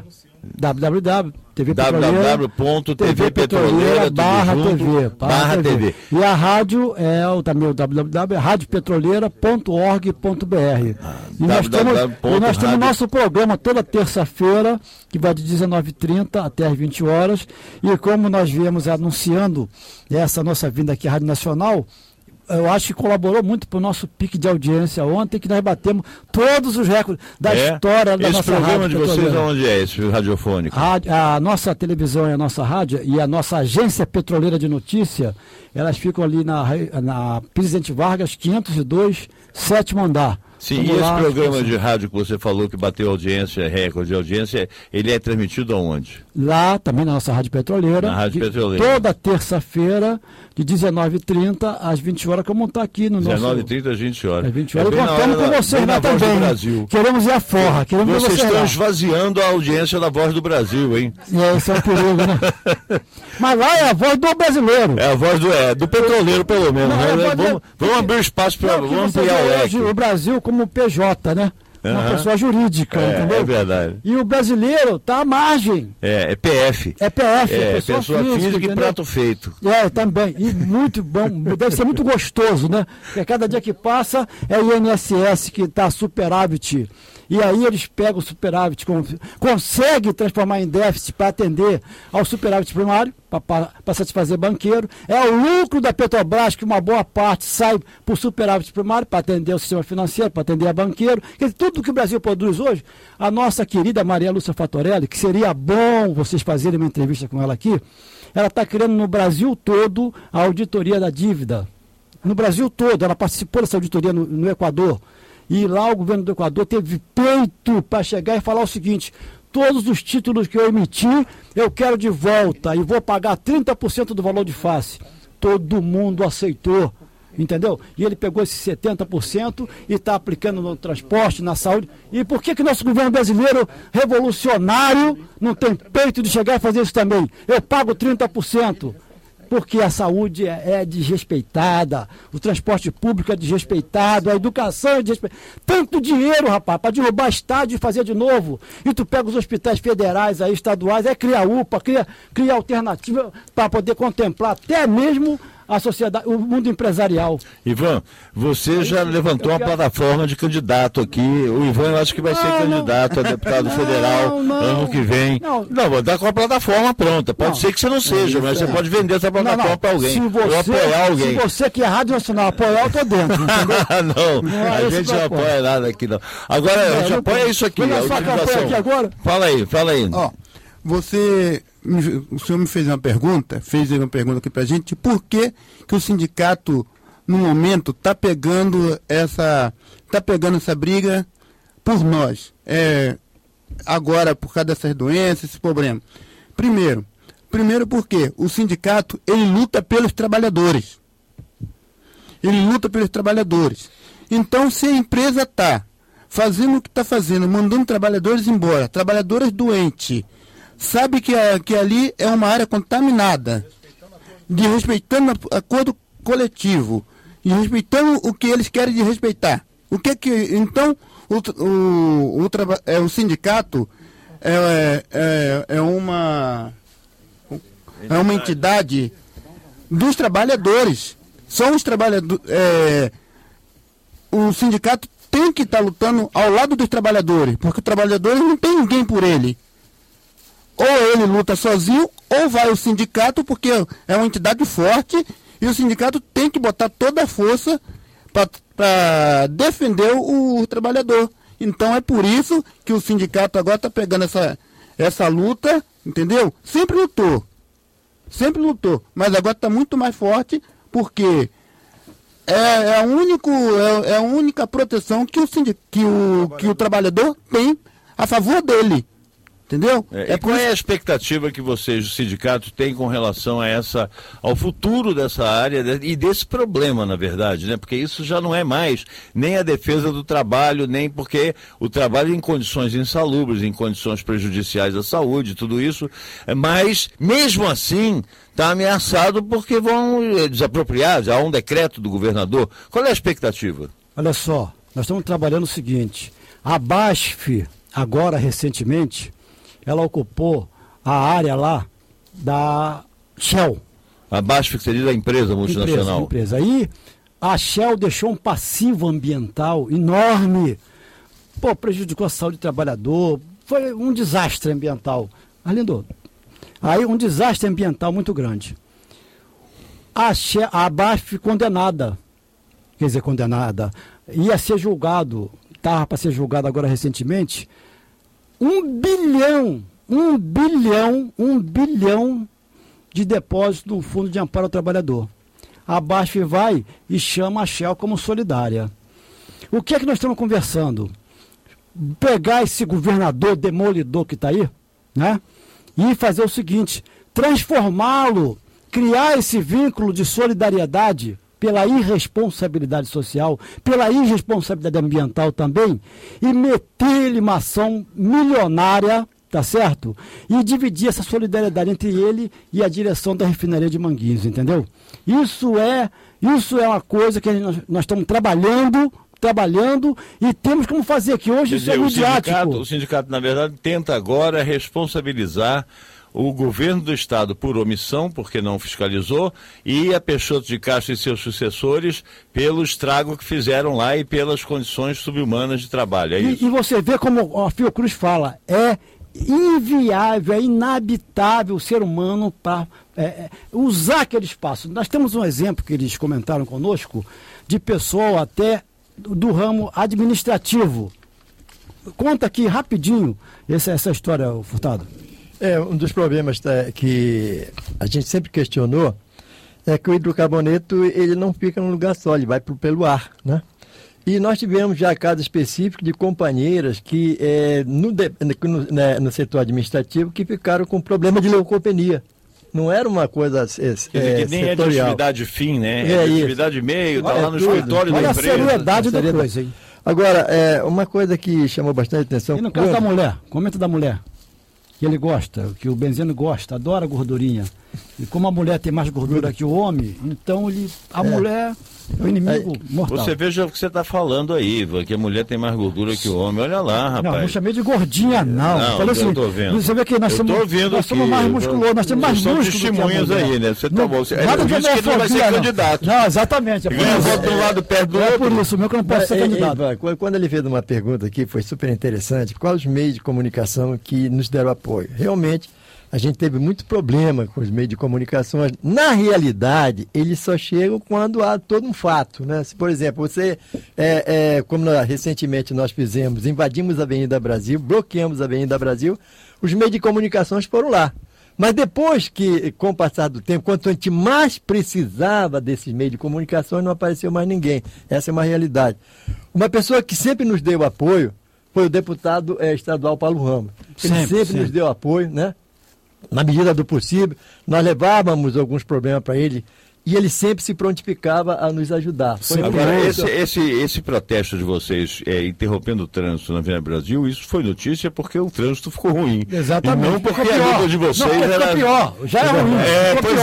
www.tvpetroleira.tv. E a rádio também o www.radiopetroleira.org.br. E nós temos nosso programa toda terça-feira, que vai de 19h30 até as 20 horas. E como nós viemos anunciando essa nossa vinda aqui à Rádio Nacional, eu acho que colaborou muito para o nosso pique de audiência ontem, que nós batemos todos os recordes da história da nossa rádio. Esse programa de vocês, onde é esse radiofônico? A nossa televisão e a nossa rádio e a nossa agência petroleira de notícia, elas ficam ali na Presidente Vargas, 502, 7º andar. Sim, e esse programa de rádio que você falou que bateu audiência, recorde de audiência, ele é transmitido aonde? Lá, também na nossa Rádio Petroleira. Na Rádio Petroleira. Toda terça-feira, de 19h30 às 20 horas, como está aqui no 19h30 às 20 horas. Às 20 horas. E contamos com vocês lá também. Queremos ir à forra. Vocês estão esvaziando a audiência da Voz do Brasil, hein? Isso é um perigo, né? Mas lá é a voz do brasileiro. É a voz do petroleiro, pelo menos. Vamos abrir espaço para ampliar o leque. O Brasil como PJ, né? Uma pessoa jurídica, entendeu? É verdade. E o brasileiro está à margem. É PF. É PF, pessoa física e prato feito. Também. E muito bom, deve ser muito gostoso, né? Porque cada dia que passa é o INSS que está superávit. E aí eles pegam o superávit, conseguem transformar em déficit para atender ao superávit primário, para satisfazer banqueiro. É o lucro da Petrobras, que uma boa parte sai para o superávit primário, para atender o sistema financeiro, para atender a banqueiro. Tudo que o Brasil produz hoje, a nossa querida Maria Lúcia Fatorelli, que seria bom vocês fazerem uma entrevista com ela aqui, ela está criando no Brasil todo a auditoria da dívida. No Brasil todo, ela participou dessa auditoria no Equador. E lá o governo do Equador teve peito para chegar e falar o seguinte: todos os títulos que eu emiti, eu quero de volta e vou pagar 30% do valor de face. Todo mundo aceitou, entendeu? E ele pegou esses 70% e está aplicando no transporte, na saúde. E por que nosso governo brasileiro revolucionário não tem peito de chegar e fazer isso também? Eu pago 30%. Porque a saúde é desrespeitada, o transporte público é desrespeitado, a educação é desrespeitada. Tanto dinheiro, rapaz, para derrubar estádio e fazer de novo. E tu pega os hospitais federais, aí, estaduais, cria UPA, cria alternativa para poder contemplar até mesmo a sociedade, o mundo empresarial. Ivan, você já levantou uma plataforma de candidato aqui. O Ivan, eu acho que vai ser candidato a deputado federal ano que vem. Não, vou dar com a plataforma pronta. Pode ser que você não seja, mas você pode vender essa plataforma para alguém. Ou apoiar alguém. Se você que é Rádio Nacional apoiar, eu tô dentro. Não, a gente não apoia nada aqui, não. Agora, a gente apoia isso aqui. Aqui agora? Fala aí. O senhor me fez uma pergunta aqui pra gente, por que o sindicato, no momento, está pegando essa briga por nós, agora por causa dessas doenças, esse problema. Primeiro porque o sindicato, ele luta pelos trabalhadores. Então, se a empresa está fazendo o que está fazendo, mandando trabalhadores embora, trabalhadores doentes, sabe que ali é uma área contaminada, respeitando acordo coletivo, e respeitando o que eles querem de respeitar, Então, o sindicato é uma entidade dos trabalhadores. São os trabalhadores. O sindicato tem que estar lutando ao lado dos trabalhadores, porque os trabalhadores não tem ninguém por ele. Ou ele luta sozinho, ou vai o sindicato, porque é uma entidade forte, e o sindicato tem que botar toda a força para defender o trabalhador. Então é por isso que o sindicato agora está pegando essa luta, entendeu? Sempre lutou, mas agora está muito mais forte, porque é a única proteção que o trabalhador tem a favor dele. Entendeu? Qual é a expectativa que vocês, o sindicato, têm com relação ao futuro dessa área e desse problema, na verdade, né? Porque isso já não é mais nem a defesa do trabalho, nem porque o trabalho em condições insalubres, em condições prejudiciais à saúde, tudo isso, mas mesmo assim está ameaçado porque vão desapropriar, já há um decreto do governador. Qual é a expectativa? Olha só, nós estamos trabalhando o seguinte, a BASF, agora recentemente, ela ocupou a área lá da Shell. A BASF, que seria da empresa multinacional. Empresa. Aí a Shell deixou um passivo ambiental enorme. Prejudicou a saúde do trabalhador. Foi um desastre ambiental. Arlindo, aí um desastre ambiental muito grande. A BASF condenada. Quer dizer, condenada. Ia ser julgado, estava para ser julgado agora recentemente, 1 bilhão de depósito no Fundo de Amparo ao Trabalhador. A BASF vai e chama a Shell como solidária. O que é que nós estamos conversando? Pegar esse governador demolidor que está aí, né? E fazer o seguinte, transformá-lo, criar esse vínculo de solidariedade pela irresponsabilidade social, pela irresponsabilidade ambiental também, e meter-lhe uma ação milionária, tá certo? E dividir essa solidariedade entre ele e a direção da refinaria de Manguinhos, entendeu? Isso é uma coisa que nós estamos trabalhando e temos como fazer, que hoje isso é midiático. O sindicato, na verdade, tenta agora responsabilizar o governo do estado por omissão, porque não fiscalizou, e a Peixoto de Castro e seus sucessores pelo estrago que fizeram lá e pelas condições subhumanas de trabalho. É isso. E você vê como a Fiocruz fala, é inviável, é inabitável o ser humano para usar aquele espaço. Nós temos um exemplo que eles comentaram conosco, de pessoa até do ramo administrativo. Conta aqui rapidinho essa história, Furtado. Um dos problemas que a gente sempre questionou é que o hidrocarboneto ele não fica num lugar só, ele vai pelo ar, né? E nós tivemos já casos específicos de companheiras que no setor administrativo que ficaram com problema de leucopenia. Não era uma coisa que nem setorial. É de atividade fim, né? É de atividade meio, está lá no escritório da empresa. Olha a seriedade da coisa, hein? Agora, uma coisa que chamou bastante atenção... E no caso da mulher, comenta da mulher. Que ele gosta, que o Benzeno gosta, adora gordurinha. E como a mulher tem mais gordura que o homem, então a mulher é o inimigo mortal. Você veja o que você está falando aí, que a mulher tem mais gordura que o homem. Olha lá, rapaz. Não chamei de gordinha, não. Não, eu estou vendo. Você vê que nós somos mais musculosos, nós temos mais músculo. Testemunhas aí, né? Você tá bom. Nada de que não vai ser candidato. Não, exatamente. Ganha voto de um lado perto do outro. É por isso, meu que eu não posso ser candidato. Quando ele fez uma pergunta aqui, foi super interessante. Quais os meios de comunicação que nos deram apoio? Realmente, a gente teve muito problema com os meios de comunicação. Na realidade, eles só chegam quando há todo um fato, né? Se, por exemplo, como recentemente nós fizemos, invadimos a Avenida Brasil, bloqueamos a Avenida Brasil, os meios de comunicação foram lá. Mas depois que, com o passar do tempo, quanto a gente mais precisava desses meios de comunicação, não apareceu mais ninguém. Essa é uma realidade. Uma pessoa que sempre nos deu apoio foi o deputado estadual Paulo Ramos. Ele sempre nos deu apoio, né? Na medida do possível, nós levávamos alguns problemas para ele e ele sempre se prontificava a nos ajudar. Agora, esse protesto de vocês interrompendo o trânsito na Avenida Brasil, isso foi notícia porque o trânsito ficou ruim. Exatamente. E não porque a luta de vocês era pior. Já era ruim.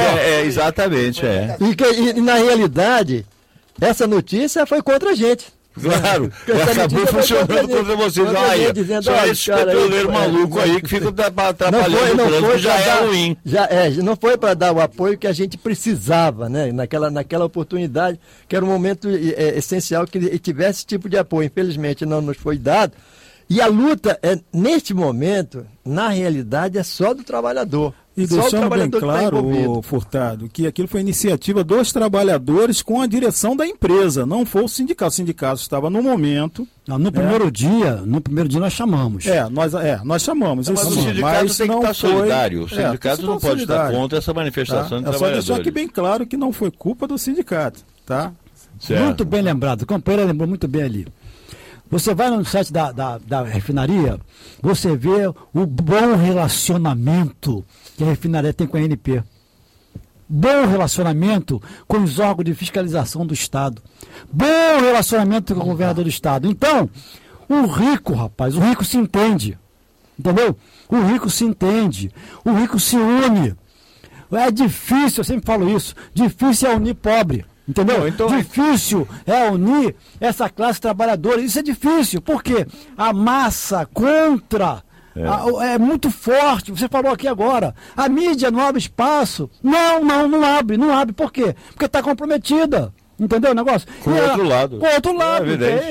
Exatamente. E na realidade, essa notícia foi contra a gente. Claro, acabou funcionando contra vocês. Olha, só esse petroleiro maluco aí que fica atrapalhando o trânsito, já é ruim. Não foi para dar o apoio que a gente precisava, né? Naquela oportunidade, que era um momento essencial que tivesse esse tipo de apoio. Infelizmente não nos foi dado. E a luta, neste momento, na realidade, é só do trabalhador. E deixando bem claro, Furtado, que aquilo foi iniciativa dos trabalhadores com a direção da empresa, não foi o sindicato. O sindicato estava no momento. No primeiro dia nós chamamos. Nós chamamos. Mas o sindicato tem que estar solidário. O sindicato não pode estar contra essa manifestação de trabalhadores. Só deixar aqui bem claro que não foi culpa do sindicato, tá? Certo. Muito bem lembrado. O companheiro lembrou muito bem ali. Você vai no site da refinaria, você vê o bom relacionamento que a refinaria tem com a ANP. Bom relacionamento com os órgãos de fiscalização do Estado. Bom relacionamento com o governador do Estado. Então, o rico se entende. Entendeu? O rico se entende. O rico se une. É difícil, eu sempre falo isso, difícil é unir pobre. Entendeu? Então, difícil é unir essa classe trabalhadora. Isso é difícil, porque a massa contra é muito forte. Você falou aqui agora. A mídia não abre espaço. Não abre. Por quê? Porque está comprometida. Entendeu o negócio? Com o outro lado. Com o outro lado.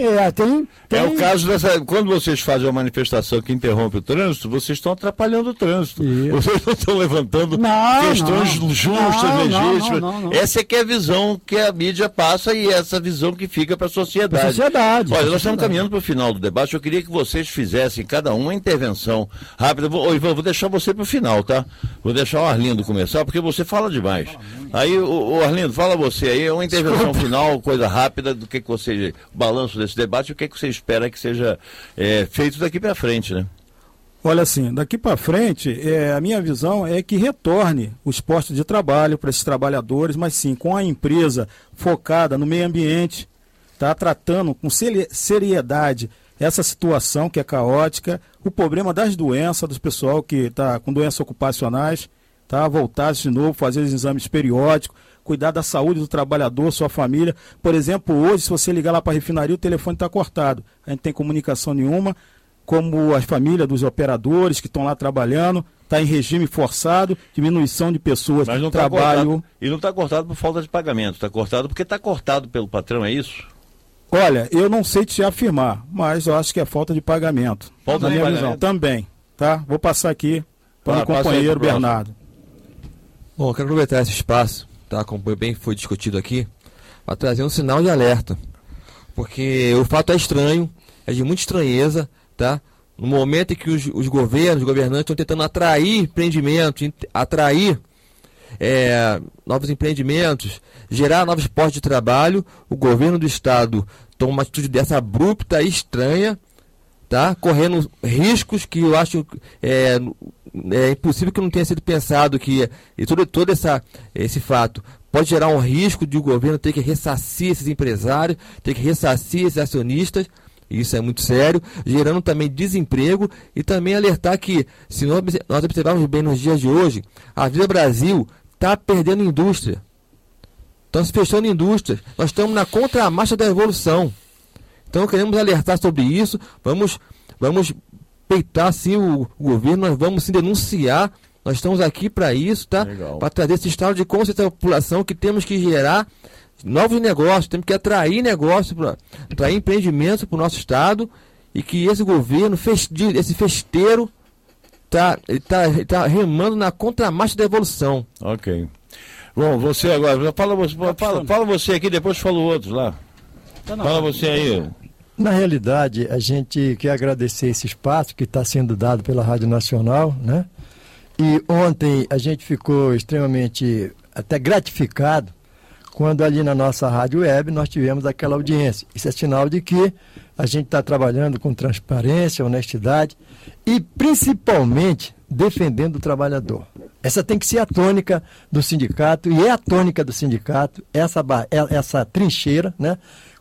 É o caso dessa. Quando vocês fazem uma manifestação que interrompe o trânsito, vocês estão atrapalhando o trânsito. Isso. Vocês não estão levantando questões justas, legítimas. Não. Essa é que é a visão que a mídia passa e essa visão que fica para a sociedade. Olha, nós estamos caminhando para o final do debate. Eu queria que vocês fizessem, cada um, uma intervenção rápida. Ivan, vou deixar você para o final, tá? Vou deixar o Arlindo começar, porque você fala demais. Aí, o Arlindo, fala você aí, uma intervenção final, coisa rápida, do que você, o balanço desse debate, o que você espera que seja feito daqui para frente, né? Olha, assim, daqui para frente, a minha visão é que retorne os postos de trabalho para esses trabalhadores, mas sim, com a empresa focada no meio ambiente, tá tratando com seriedade essa situação que é caótica, o problema das doenças, do pessoal que está com doenças ocupacionais, tá? Voltar de novo, fazer os exames periódicos, cuidar da saúde do trabalhador, sua família. Por exemplo, hoje, se você ligar lá para a refinaria, o telefone está cortado. A gente não tem comunicação nenhuma, como as famílias dos operadores que estão lá trabalhando, está em regime forçado, diminuição de pessoas, mas não trabalho. Cortado, e não está cortado por falta de pagamento, está cortado porque está cortado pelo patrão, é isso? Olha, eu não sei te afirmar, mas eu acho que é falta de pagamento. Falta de pagamento? Visão. Também, tá? Vou passar aqui para o companheiro Bernardo. Bom, eu quero aproveitar esse espaço, tá, como bem foi discutido aqui, para trazer um sinal de alerta. Porque o fato é estranho, é de muita estranheza, tá? No momento em que os governos, os governantes estão tentando atrair empreendimentos, atrair novos empreendimentos, gerar novos postos de trabalho, o governo do Estado toma uma atitude dessa abrupta e estranha, tá? Correndo riscos que eu acho é impossível que não tenha sido pensado que todo esse fato pode gerar um risco de o governo ter que ressarcir esses empresários, ter que ressarcir esses acionistas. Isso é muito sério, gerando também desemprego e também alertar que, se nós observarmos bem nos dias de hoje, a Via Brasil está perdendo indústria. Estão se fechando indústrias. Nós estamos na contramarcha da evolução. Então queremos alertar sobre isso, vamos peitar sim o governo, nós vamos sim denunciar, nós estamos aqui para isso, tá? Para trazer esse estado de consciência da população que temos que gerar novos negócios, temos que atrair negócios, atrair empreendimentos para o nosso estado e que esse governo, esse festeiro, tá remando na contramarcha da evolução. Ok. Bom, você agora, fala você aqui, depois fala o outro lá. Fala você aí. Na realidade, a gente quer agradecer esse espaço que está sendo dado pela Rádio Nacional, né? E ontem a gente ficou extremamente até gratificado quando ali na nossa rádio web nós tivemos aquela audiência. Isso é sinal de que a gente está trabalhando com transparência, honestidade e principalmente defendendo o trabalhador. Essa tem que ser a tônica do sindicato e é a tônica do sindicato, essa trincheira, né?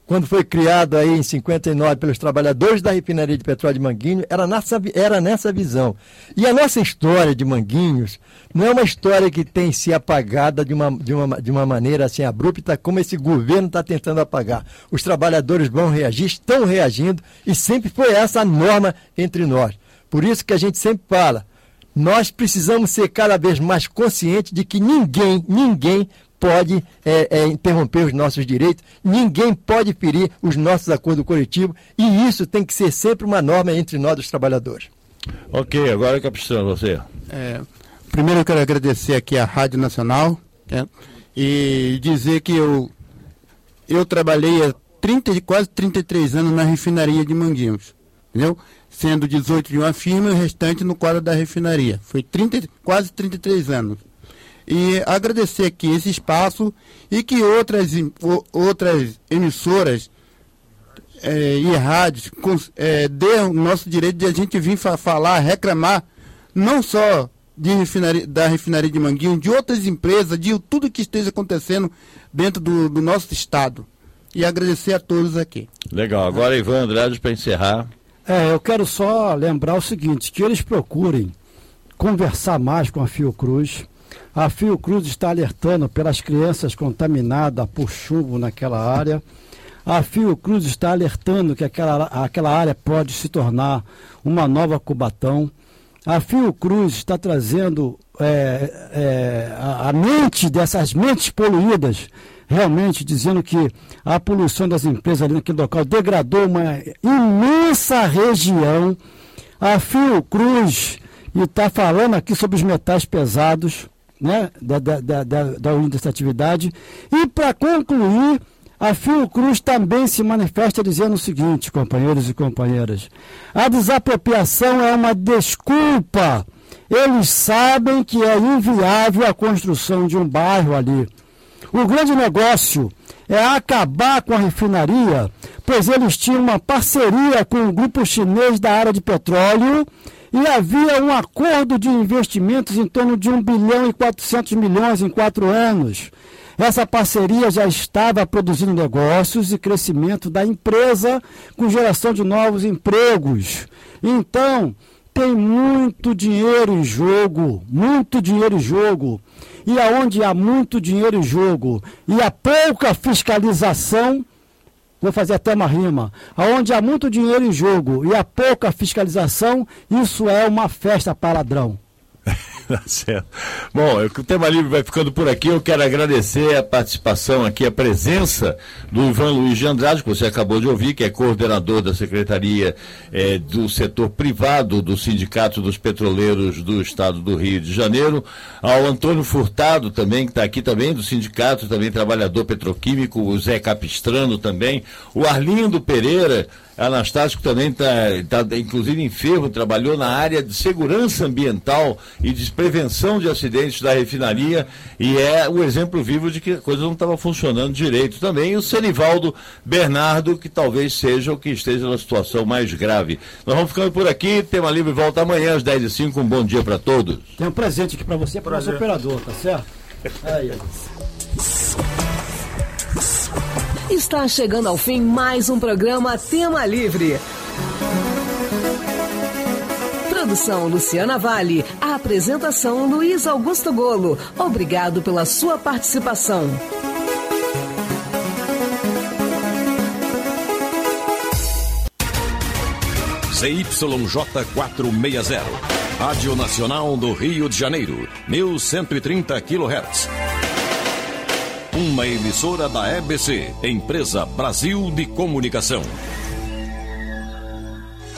quando foi criado aí em 59 pelos trabalhadores da refinaria de petróleo de Manguinhos, era nessa visão. E a nossa história de Manguinhos não é uma história que tem se apagada de uma maneira assim abrupta, como esse governo está tentando apagar. Os trabalhadores vão reagir, estão reagindo, e sempre foi essa a norma entre nós. Por isso que a gente sempre fala, nós precisamos ser cada vez mais conscientes de que ninguém pode interromper os nossos direitos, ninguém pode ferir os nossos acordos coletivos, e isso tem que ser sempre uma norma entre nós, os trabalhadores. Ok, agora, Capistrano, você. Primeiro eu quero agradecer aqui à Rádio Nacional, e dizer que eu trabalhei há quase 33 anos na refinaria de Manguinhos, entendeu? Sendo 18 de uma firma e o restante no quadro da refinaria. Foi quase 33 anos. E agradecer aqui esse espaço e que outras emissoras e rádios dê o nosso direito de a gente vir falar, reclamar, não só da refinaria de Manguinhos, de outras empresas, de tudo que esteja acontecendo dentro do nosso estado. E agradecer a todos aqui. Legal. Agora, Ivan Andrade, para encerrar. Eu quero só lembrar o seguinte, que eles procurem conversar mais com a Fiocruz. A Fiocruz está alertando pelas crianças contaminadas por chumbo naquela área. A Fiocruz está alertando que aquela área pode se tornar uma nova Cubatão. A Fiocruz está trazendo a mente dessas mentes poluídas, realmente dizendo que a poluição das empresas ali naquele local degradou uma imensa região. A Fiocruz está falando aqui sobre os metais pesados, né, da unidade dessa atividade. E para concluir, a Fiocruz também se manifesta dizendo o seguinte, companheiros e companheiras: a desapropriação é uma desculpa. Eles sabem que é inviável a construção de um bairro ali. O grande negócio é acabar com a refinaria, pois eles tinham uma parceria com um grupo chinês da área de petróleo e havia um acordo de investimentos em torno de 1 bilhão e 400 milhões em 4 anos. Essa parceria já estava produzindo negócios e crescimento da empresa com geração de novos empregos. Então, tem muito dinheiro em jogo, muito dinheiro em jogo. E aonde há muito dinheiro em jogo e há pouca fiscalização, vou fazer até uma rima, aonde há muito dinheiro em jogo e há pouca fiscalização, isso é uma festa para ladrão. Tá certo. Bom, o Tema Livre vai ficando por aqui. Eu quero agradecer a participação aqui, a presença do Ivan Luiz de Andrade, que você acabou de ouvir, que é coordenador da Secretaria do Setor Privado do Sindicato dos Petroleiros do Estado do Rio de Janeiro, ao Antônio Furtado também, que está aqui também, do sindicato, também trabalhador petroquímico, o Zé Capistrano também, o Arlindo Pereira, Anastácio também está inclusive enfermo, trabalhou na área de segurança ambiental e de prevenção de acidentes da refinaria, e é o exemplo vivo de que a coisa não estava funcionando direito também. E o Cenivaldo Bernardo, que talvez seja o que esteja na situação mais grave. Nós vamos ficando por aqui. Tema Livre volta amanhã às 10h05. Um bom dia para todos. Tem um presente aqui para você, para o nosso operador, tá certo? Aí, Está chegando ao fim mais um programa Tema Livre. Produção Luciana Vale. A apresentação Luiz Augusto Golo. Obrigado pela sua participação. ZYJ 460. Rádio Nacional do Rio de Janeiro. 1130 kHz. Uma emissora da EBC, Empresa Brasil de Comunicação.